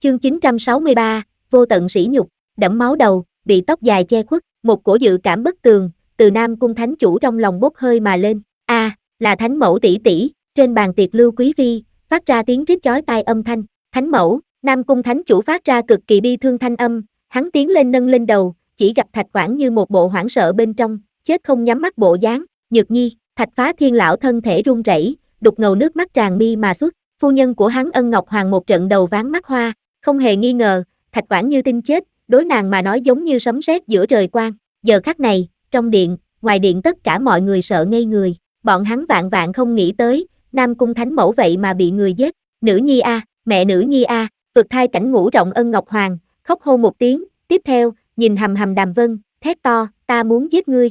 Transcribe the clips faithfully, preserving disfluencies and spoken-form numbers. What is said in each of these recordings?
Chương chín trăm sáu mươi ba, vô tận sỉ nhục, đẫm máu đầu, bị tóc dài che khuất, một cổ dự cảm bất tường, từ Nam Cung thánh chủ trong lòng bốc hơi mà lên. A, à, là thánh mẫu tỷ tỷ, trên bàn tiệc Lưu Quý phi, phát ra tiếng rít chói tai âm thanh. Thánh mẫu, Nam Cung thánh chủ phát ra cực kỳ bi thương thanh âm, hắn tiến lên nâng lên đầu, chỉ gặp Thạch Quảng như một bộ hoảng sợ bên trong, chết không nhắm mắt bộ dáng. Nhược Nhi, Thạch Phá Thiên lão thân thể run rẩy, đục ngầu nước mắt tràn mi mà xuất. Phu nhân của hắn Ân Ngọc Hoàng một trận đầu ván mắt hoa, không hề nghi ngờ, Thạch Quảng như tin chết, đối nàng mà nói giống như sấm sét giữa trời quang. Giờ khắc này, trong điện, ngoài điện tất cả mọi người sợ ngây người, bọn hắn vạn vạn không nghĩ tới, Nam Cung thánh mẫu vậy mà bị người giết. Nữ nhi a, mẹ nữ nhi a, vực thai cảnh ngũ rộng Ân Ngọc Hoàng, khóc hô một tiếng, tiếp theo, nhìn hầm hầm Đàm Vân, thét to, ta muốn giết ngươi.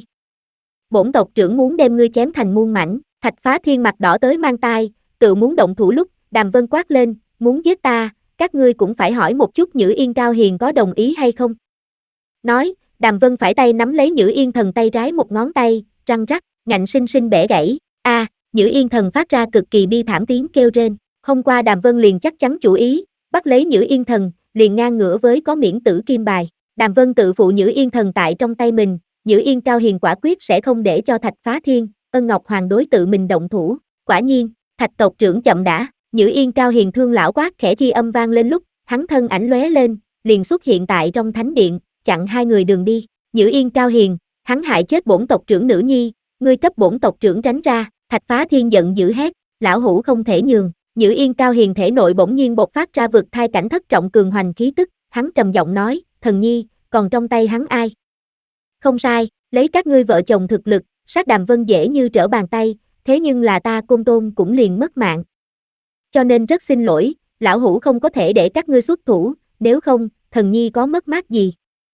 Bổn tộc trưởng muốn đem ngươi chém thành muôn mảnh. Thạch Phá Thiên mặt đỏ tới mang tai, tự muốn động thủ lúc, Đàm Vân quát lên, muốn giết ta, các ngươi cũng phải hỏi một chút Nhữ Yên Cao Hiền có đồng ý hay không. Nói, Đàm Vân phải tay nắm lấy Nhữ Yên Thần tay trái một ngón tay, răng rắc, ngạnh sinh sinh bẻ gãy. A, à, Nhữ Yên Thần phát ra cực kỳ bi thảm tiếng kêu rên. Hôm qua Đàm Vân liền chắc chắn chủ ý, bắt lấy Nhữ Yên Thần, liền ngang ngửa với có miễn tử kim bài. Đàm Vân tự phụ Nhữ Yên Thần tại trong tay mình, Nhữ Yên Cao Hiền quả quyết sẽ không để cho Thạch Phá Thiên, Ân Ngọc Hoàng đối tự mình động thủ. Quả nhiên, Thạch tộc trưởng chậm đã. Nhữ Yên Cao Hiền thương lão quát khẽ chi âm vang lên lúc, hắn thân ảnh lóe lên, liền xuất hiện tại trong thánh điện, chặn hai người đường đi. Nhữ Yên Cao Hiền, hắn hại chết bổn tộc trưởng nữ nhi, ngươi cấp bổn tộc trưởng tránh ra. Thạch Phá Thiên giận dữ hét, lão hủ không thể nhường. Nhữ Yên Cao Hiền thể nội bỗng nhiên bộc phát ra vực thai cảnh thất trọng cường hoành khí tức, hắn trầm giọng nói, thần nhi, còn trong tay hắn ai? Không sai, lấy các ngươi vợ chồng thực lực, sát Đàm Vân dễ như trở bàn tay, thế nhưng là ta Côn Tôn cũng liền mất mạng. Cho nên rất xin lỗi, lão hủ không có thể để các ngươi xuất thủ, nếu không, thần nhi có mất mát gì.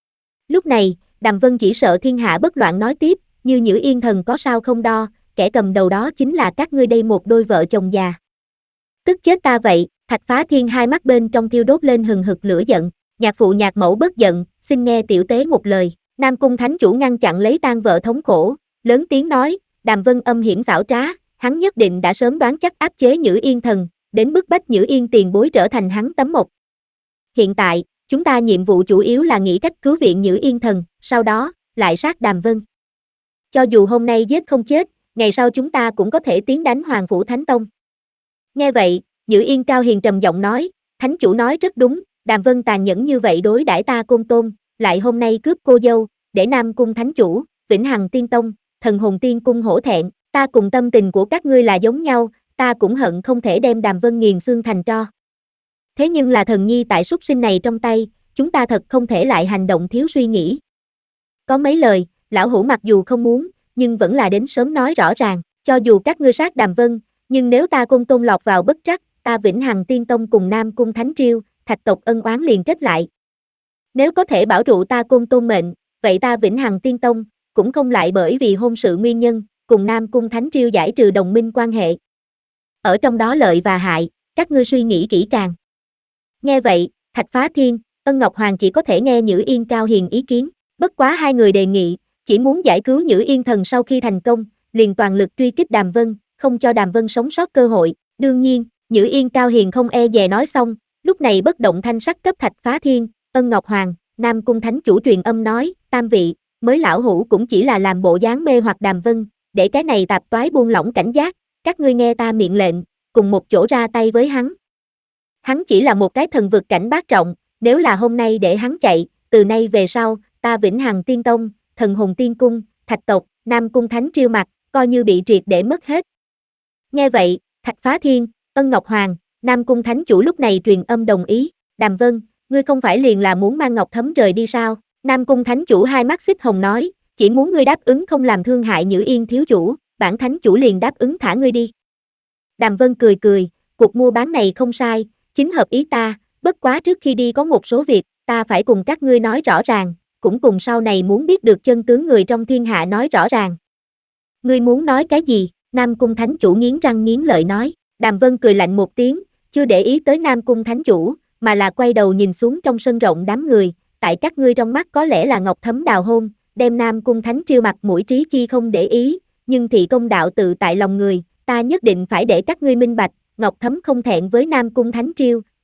Lúc này, Đàm Vân chỉ sợ thiên hạ bất loạn nói tiếp, như Nhữ Yên Thần có sao không đo, kẻ cầm đầu đó chính là các ngươi đây một đôi vợ chồng già. Tức chết ta vậy. Thạch Phá Thiên hai mắt bên trong thiêu đốt lên hừng hực lửa giận, nhạc phụ nhạc mẫu bất giận, xin nghe tiểu tế một lời. Nam Cung thánh chủ ngăn chặn lấy tang vợ thống khổ, lớn tiếng nói, Đàm Vân âm hiểm xảo trá, hắn nhất định đã sớm đoán chắc áp chế Nhữ Yên Thần, đến bức bách Nhữ Yên tiền bối trở thành hắn tấm mộc. Hiện tại, chúng ta nhiệm vụ chủ yếu là nghĩ cách cứu viện Nhữ Yên Thần, sau đó, lại sát Đàm Vân. Cho dù hôm nay giết không chết, ngày sau chúng ta cũng có thể tiến đánh Hoàng Phủ Thánh Tông. Nghe vậy, Nhữ Yên Cao Hiền trầm giọng nói, thánh chủ nói rất đúng, Đàm Vân tàn nhẫn như vậy đối đãi ta Côn Tôn, lại hôm nay cướp cô dâu, để Nam Cung thánh chủ, Vĩnh Hằng Tiên Tông, Thần Hồn Tiên Cung hổ thẹn, ta cùng tâm tình của các ngươi là giống nhau, ta cũng hận không thể đem Đàm Vân nghiền xương thành tro. Thế nhưng là thần nhi tại súc sinh này trong tay, chúng ta thật không thể lại hành động thiếu suy nghĩ. Có mấy lời, lão hủ mặc dù không muốn, nhưng vẫn là đến sớm nói rõ ràng, cho dù các ngươi sát Đàm Vân, nhưng nếu ta Côn Tôn lọt vào bất trắc, ta Vĩnh Hằng Tiên Tông cùng Nam Cung Thánh Triêu, Thạch tộc ân oán liền kết lại. Nếu có thể bảo trụ ta Côn Tôn mệnh, vậy ta Vĩnh Hằng Tiên Tông cũng không lại bởi vì hôn sự nguyên nhân, cùng Nam Cung Thánh Triêu giải trừ đồng minh quan hệ. Ở trong đó lợi và hại, các ngươi suy nghĩ kỹ càng. Nghe vậy, Thạch Phá Thiên, Ân Ngọc Hoàng chỉ có thể nghe Nhữ Yên Cao Hiền ý kiến, bất quá hai người đề nghị, chỉ muốn giải cứu Nhữ Yên Thần sau khi thành công, liền toàn lực truy kích Đàm Vân, không cho Đàm Vân sống sót cơ hội. Đương nhiên, Nhữ Yên Cao Hiền không e dè nói xong, lúc này bất động thanh sắc cấp Thạch Phá Thiên, Ân Ngọc Hoàng, Nam Cung thánh chủ truyền âm nói, tam vị, mới lão hủ cũng chỉ là làm bộ dáng mê hoặc Đàm Vân, để cái này tạp toái buông lỏng cảnh giác, các ngươi nghe ta miệng lệnh, cùng một chỗ ra tay với hắn. Hắn chỉ là một cái thần vực cảnh bát trọng, nếu là hôm nay để hắn chạy, từ nay về sau, ta Vĩnh Hằng Tiên Tông, Thần Hồn Tiên Cung, Thạch tộc, Nam Cung Thánh Triêu mặt, coi như bị triệt để mất hết. Nghe vậy, Thạch Phá Thiên, Ân Ngọc Hoàng, Nam Cung thánh chủ lúc này truyền âm đồng ý, Đàm Vân, ngươi không phải liền là muốn mang Ngọc Thấm rời đi sao? Nam Cung thánh chủ hai mắt xích hồng nói, chỉ muốn ngươi đáp ứng không làm thương hại Nhữ Yên thiếu chủ, bản thánh chủ liền đáp ứng thả ngươi đi. Đàm Vân cười cười, cuộc mua bán này không sai, chính hợp ý ta, bất quá trước khi đi có một số việc, ta phải cùng các ngươi nói rõ ràng, cũng cùng sau này muốn biết được chân tướng người trong thiên hạ nói rõ ràng. Ngươi muốn nói cái gì? Nam Cung thánh chủ nghiến răng nghiến lợi nói. Đàm Vân cười lạnh một tiếng, chưa để ý tới Nam Cung thánh chủ, mà là quay đầu nhìn xuống trong sân rộng đám người, tại các ngươi trong mắt có lẽ là Ngọc Thấm đào hôn, đem Nam Cung thánh triêu mặt mũi trí chi không để ý, nhưng thị công đạo tự tại lòng người, ta nhất định phải để các ngươi minh bạch, Ngọc Thấm không thẹn với Nam Cung thánh triêu,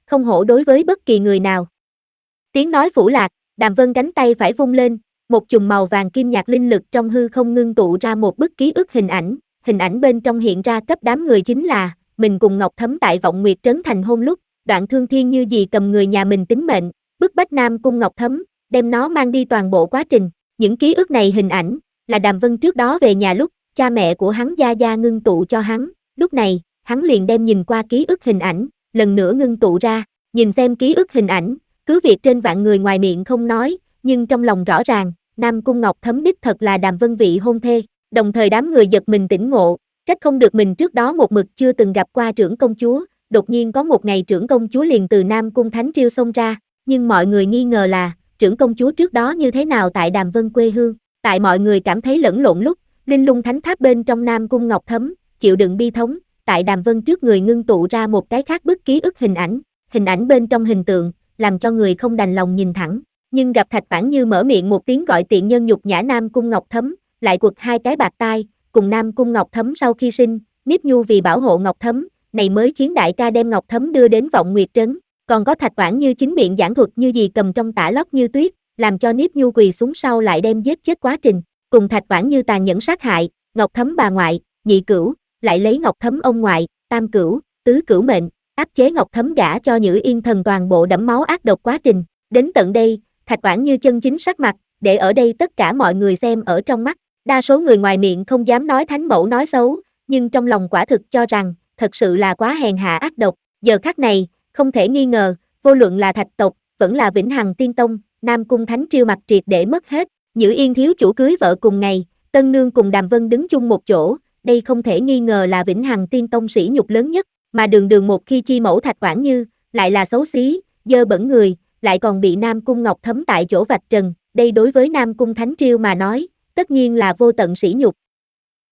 không hổ đối với bất kỳ người nào. Tiếng nói phủ lạc, Đàm Vân cánh tay phải vung lên, một chùm màu vàng kim nhạt linh lực trong hư không ngưng tụ ra một bức ký ức hình ảnh, hình ảnh bên trong hiện ra cấp đám người chính là, mình cùng Ngọc Thấm tại Vọng Nguyệt Trấn thành hôn lúc, Đoạn Thương Thiên như gì cầm người nhà mình tính mệnh, bức bách Nam Cung Ngọc Thấm, đem nó mang đi toàn bộ quá trình, những ký ức này hình ảnh, là Đàm Vân trước đó về nhà lúc, cha mẹ của hắn gia gia ngưng tụ cho hắn, lúc này, hắn liền đem nhìn qua ký ức hình ảnh, lần nữa ngưng tụ ra, nhìn xem ký ức hình ảnh, cứ việc trên vạn người ngoài miệng không nói, nhưng trong lòng rõ ràng, Nam Cung Ngọc Thấm đích thật là Đàm Vân vị hôn thê, đồng thời đám người giật mình tỉnh ngộ, trách không được mình trước đó một mực chưa từng gặp qua trưởng công chúa, đột nhiên có một ngày trưởng công chúa liền từ Nam Cung Thánh Triêu xông ra, nhưng mọi người nghi ngờ là, trưởng công chúa trước đó như thế nào tại Đàm Vân quê hương, tại mọi người cảm thấy lẫn lộn lúc, Linh Lung Thánh Tháp bên trong Nam Cung Ngọc Thấm, chịu đựng bi thống, tại Đàm Vân trước người ngưng tụ ra một cái khác bức ký ức hình ảnh, hình ảnh bên trong hình tượng, làm cho người không đành lòng nhìn thẳng, nhưng gặp Thạch Vãn Như mở miệng một tiếng gọi tiện nhân nhục nhã Nam Cung Ngọc Thấm, lại quật hai cái bạc tai, cùng Nam Cung Ngọc Thấm sau khi sinh, Niếp Nhu vì bảo hộ Ngọc Thấm, này mới khiến đại ca đem Ngọc Thấm đưa đến Vọng Nguyệt Trấn, còn có Thạch Vãn Như chính miệng giảng thuật như gì cầm trong tả lót như tuyết, làm cho Niếp Nhu quỳ xuống sau lại đem giết chết quá trình, cùng Thạch Vãn Như tàn nhẫn sát hại, Ngọc Thấm bà ngoại, nhị cửu, lại lấy Ngọc Thấm ông ngoại, tam cửu, tứ cửu mệnh, áp chế Ngọc Thấm gả cho Nhữ Yên Thần toàn bộ đẫm máu ác độc quá trình, đến tận đây, Thạch Vãn Như chân chính sắc mặt, để ở đây tất cả mọi người xem ở trong mắt, đa số người ngoài miệng không dám nói thánh mẫu nói xấu, nhưng trong lòng quả thực cho rằng, thật sự là quá hèn hạ ác độc, giờ khắc này, không thể nghi ngờ, vô luận là Thạch tộc, vẫn là Vĩnh Hằng Tiên Tông, Nam Cung Thánh Triêu mặt triệt để mất hết, Nhữ Yên thiếu chủ cưới vợ cùng ngày, Tân Nương cùng Đàm Vân đứng chung một chỗ, đây không thể nghi ngờ là Vĩnh Hằng Tiên Tông sỉ nhục lớn nhất, mà đường đường một khi chi mẫu Thạch Vãn Như, lại là xấu xí, dơ bẩn người, lại còn bị Nam Cung Ngọc Thấm tại chỗ vạch trần, đây đối với Nam Cung Thánh Triêu mà nói, tất nhiên là vô tận sỉ nhục,